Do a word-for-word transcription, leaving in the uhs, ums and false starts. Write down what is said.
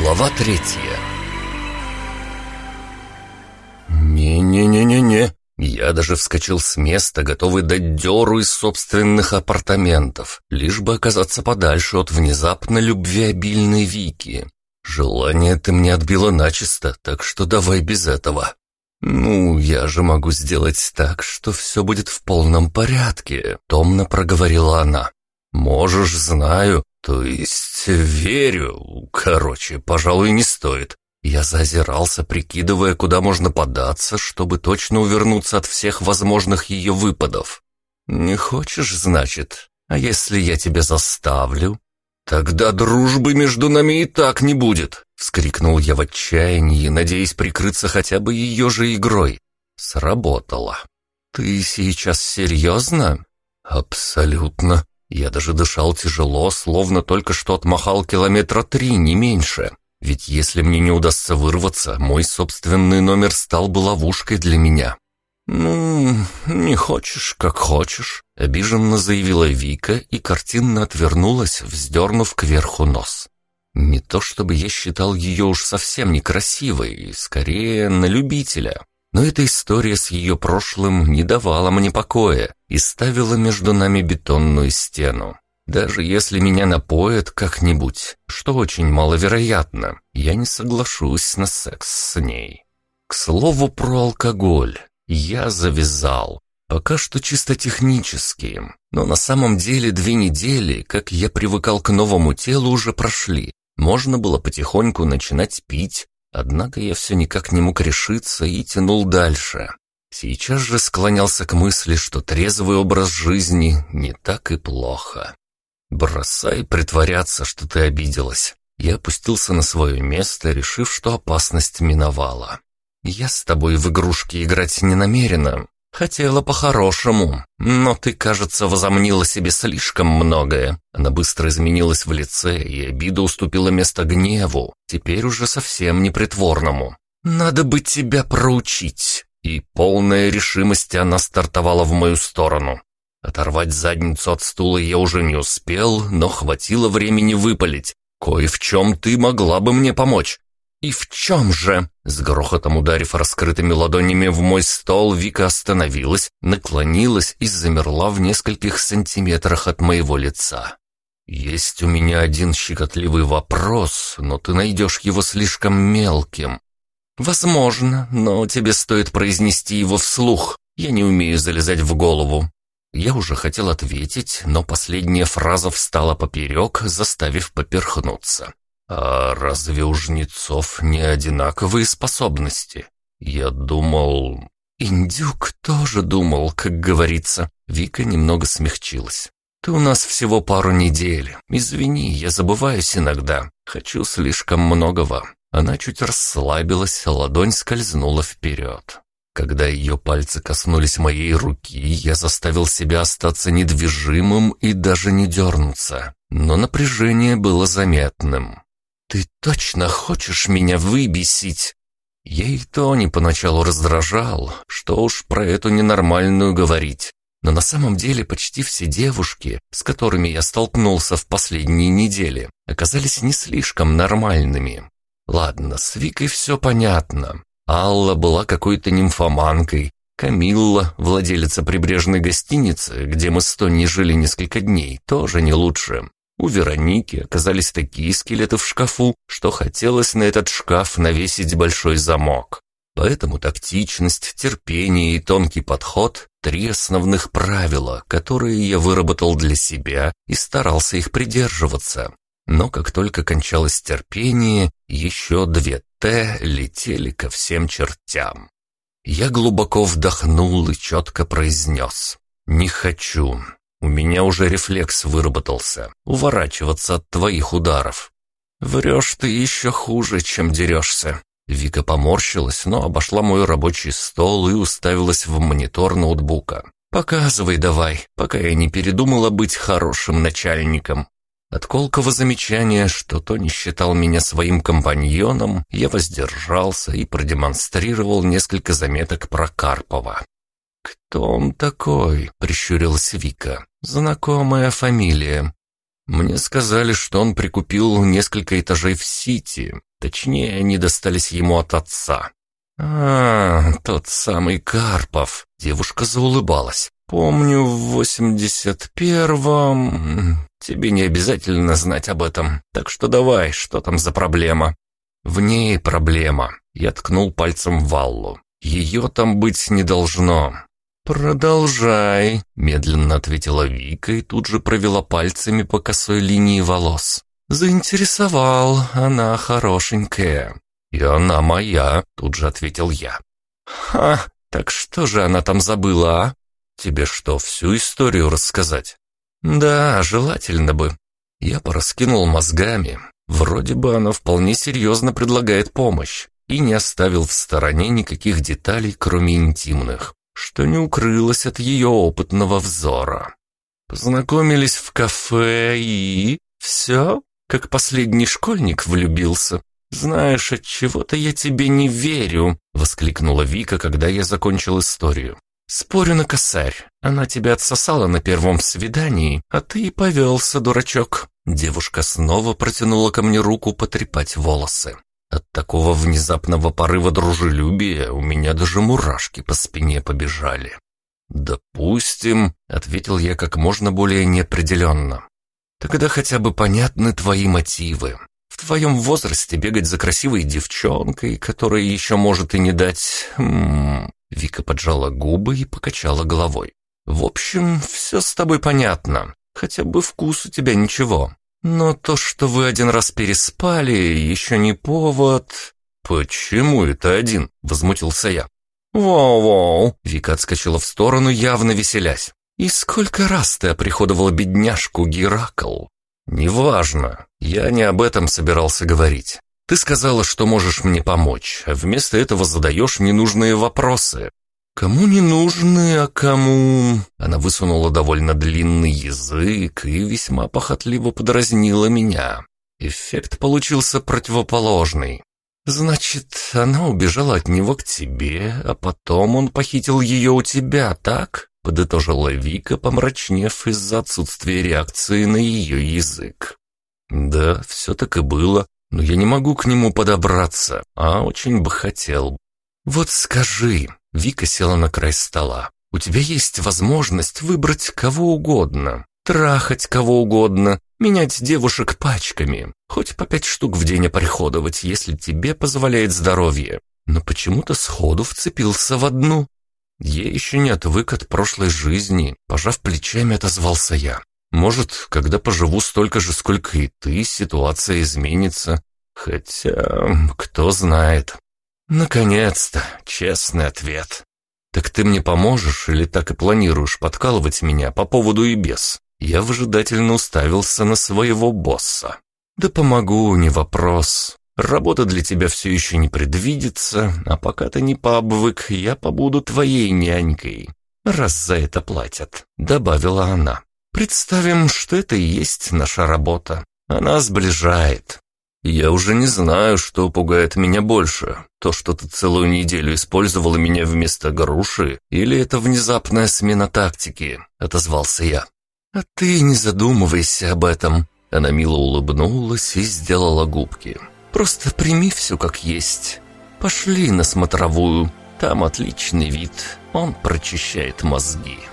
Глава третья. «Не-не-не-не-не». Я даже вскочил с места, готовый дать дёру из собственных апартаментов, лишь бы оказаться подальше от внезапно любвеобильной Вики. Желание ты мне отбило начисто, так что давай без этого. «Ну, я же могу сделать так, что все будет в полном порядке», — томно проговорила она. «Можешь, знаю, то есть верю. Короче, пожалуй, не стоит». Я заозирался, прикидывая, куда можно податься, чтобы точно увернуться от всех возможных ее выпадов. «Не хочешь, значит? А если я тебя заставлю?» «Тогда дружбы между нами и так не будет», — вскрикнул я в отчаянии, надеясь прикрыться хотя бы ее же игрой. Сработало. «Ты сейчас серьезно?» «Абсолютно». Я даже дышал тяжело, словно только что отмахал километра три, не меньше. Ведь если мне не удастся вырваться, мой собственный номер стал бы ловушкой для меня. «Ну, не хочешь, как хочешь», — обиженно заявила Вика и картинно отвернулась, вздернув кверху нос. Не то чтобы я считал ее уж совсем некрасивой, скорее на любителя. Но эта история с ее прошлым не давала мне покоя и ставила между нами бетонную стену. Даже если меня напоят как-нибудь, что очень маловероятно, я не соглашусь на секс с ней. К слову про алкоголь. Я завязал. Пока что чисто технически. Но на самом деле две недели, как я привыкал к новому телу, уже прошли. Можно было потихоньку начинать пить, однако я все никак не мог решиться и тянул дальше. Сейчас же склонялся к мысли, что трезвый образ жизни не так и плохо. «Бросай притворяться, что ты обиделась». Я опустился на свое место, решив, что опасность миновала. «Я с тобой в игрушки играть не намерена. Хотела по-хорошему, но ты, кажется, возомнила себе слишком многое». Она быстро изменилась в лице, и обида уступила место гневу, теперь уже совсем непритворному. «Надо бы тебя проучить». И полная решимости она стартовала в мою сторону. Оторвать задницу от стула я уже не успел, но хватило времени выпалить. «Кое в чем ты могла бы мне помочь». «И в чем же?» С грохотом ударив раскрытыми ладонями в мой стол, Вика остановилась, наклонилась и замерла в нескольких сантиметрах от моего лица. «Есть у меня один щекотливый вопрос, но ты найдешь его слишком мелким». «Возможно, но тебе стоит произнести его вслух. Я не умею залезать в голову». Я уже хотел ответить, но последняя фраза встала поперек, заставив поперхнуться. «А разве у жнецов не одинаковые способности? Я думал...» «Индюк тоже думал, как говорится». Вика немного смягчилась. «Ты у нас всего пару недель. Извини, я забываюсь иногда. Хочу слишком многого». Она чуть расслабилась, ладонь скользнула вперед. Когда ее пальцы коснулись моей руки, я заставил себя остаться недвижимым и даже не дернуться. Но напряжение было заметным. «Ты точно хочешь меня выбесить?» Я и то не поначалу раздражал, что уж про эту ненормальную говорить. Но на самом деле почти все девушки, с которыми я столкнулся в последние недели, оказались не слишком нормальными. Ладно, с Викой все понятно. Алла была какой-то нимфоманкой, Камилла, владелица прибрежной гостиницы, где мы с Тони жили несколько дней, тоже не лучше. У Вероники оказались такие скелеты в шкафу, что хотелось на этот шкаф навесить большой замок. Поэтому тактичность, терпение и тонкий подход – три основных правила, которые я выработал для себя и старался их придерживаться. Но как только кончалось терпение, еще две «Т» летели ко всем чертям. Я глубоко вдохнул и четко произнес: «Не хочу. У меня уже рефлекс выработался – уворачиваться от твоих ударов». «Врешь ты еще хуже, чем дерешься». Вика поморщилась, но обошла мой рабочий стол и уставилась в монитор ноутбука. «Показывай давай, пока я не передумала быть хорошим начальником». От колкого замечания, что Тони считал меня своим компаньоном, я воздержался и продемонстрировал несколько заметок про Карпова. «Кто он такой?» — прищурилась Вика. «Знакомая фамилия». Мне сказали, что он прикупил несколько этажей в Сити. Точнее, они достались ему от отца. «А, тот самый Карпов», — девушка заулыбалась. «Помню, в восемьдесят первом... Тебе не обязательно знать об этом, так что давай, что там за проблема?» «В ней проблема», — я ткнул пальцем в Валлу. «Ее там быть не должно». «Продолжай», — медленно ответила Вика и тут же провела пальцами по косой линии волос. «Заинтересовал, она хорошенькая». «И она моя», — тут же ответил я. «Ха, так что же она там забыла, а? Тебе что, всю историю рассказать?» «Да, желательно бы». Я пораскинул мозгами. Вроде бы она вполне серьезно предлагает помощь и не оставил в стороне никаких деталей, кроме интимных, что не укрылось от ее опытного взора. Познакомились в кафе и... все, как последний школьник влюбился. «Знаешь, отчего-то я тебе не верю», — воскликнула Вика, когда я закончил историю. «Спорю на косарь. Она тебя отсосала на первом свидании, а ты и повелся, дурачок». Девушка снова протянула ко мне руку потрепать волосы. От такого внезапного порыва дружелюбия у меня даже мурашки по спине побежали. «Допустим», — ответил я как можно более неопределенно. «Тогда хотя бы понятны твои мотивы. В твоем возрасте бегать за красивой девчонкой, которая еще может и не дать...» М-м-м. Вика поджала губы и покачала головой. «В общем, все с тобой понятно. Хотя бы вкус у тебя ничего. Но то, что вы один раз переспали, еще не повод...» «Почему это один?» — возмутился я. «Воу-воу!» — Вика отскочила в сторону, явно веселясь. «И сколько раз ты оприходовала бедняжку Геракл?» «Неважно. Я не об этом собирался говорить. Ты сказала, что можешь мне помочь, а вместо этого задаешь ненужные вопросы». «Кому не нужны, а кому...» Она высунула довольно длинный язык и весьма похотливо подразнила меня. Эффект получился противоположный. «Значит, она убежала от него к тебе, а потом он похитил ее у тебя, так?» — подытожила Вика, помрачнев из-за отсутствия реакции на ее язык. «Да, все так и было, но я не могу к нему подобраться, а очень бы хотел». «Вот скажи...» — Вика села на край стола. «У тебя есть возможность выбрать кого угодно, трахать кого угодно, менять девушек пачками, хоть по пять штук в день оприходовать, если тебе позволяет здоровье. Но почему-то сходу вцепился в одну». «Я еще не отвык от прошлой жизни», — пожав плечами, отозвался я. «Может, когда поживу столько же, сколько и ты, ситуация изменится. Хотя, кто знает». «Наконец-то, честный ответ. Так ты мне поможешь или так и планируешь подкалывать меня по поводу и без?» Я выжидательно уставился на своего босса. «Да помогу, не вопрос. Работа для тебя все еще не предвидится, а пока ты не пообвык, я побуду твоей нянькой, раз за это платят», — добавила она. «Представим, что это и есть наша работа. Она сближает». «Я уже не знаю, что пугает меня больше. То, что ты целую неделю использовала меня вместо груши, или это внезапная смена тактики», — отозвался я. «А ты не задумывайся об этом». Она мило улыбнулась и сделала губки. «Просто прими все как есть. Пошли на смотровую. Там отличный вид. Он прочищает мозги».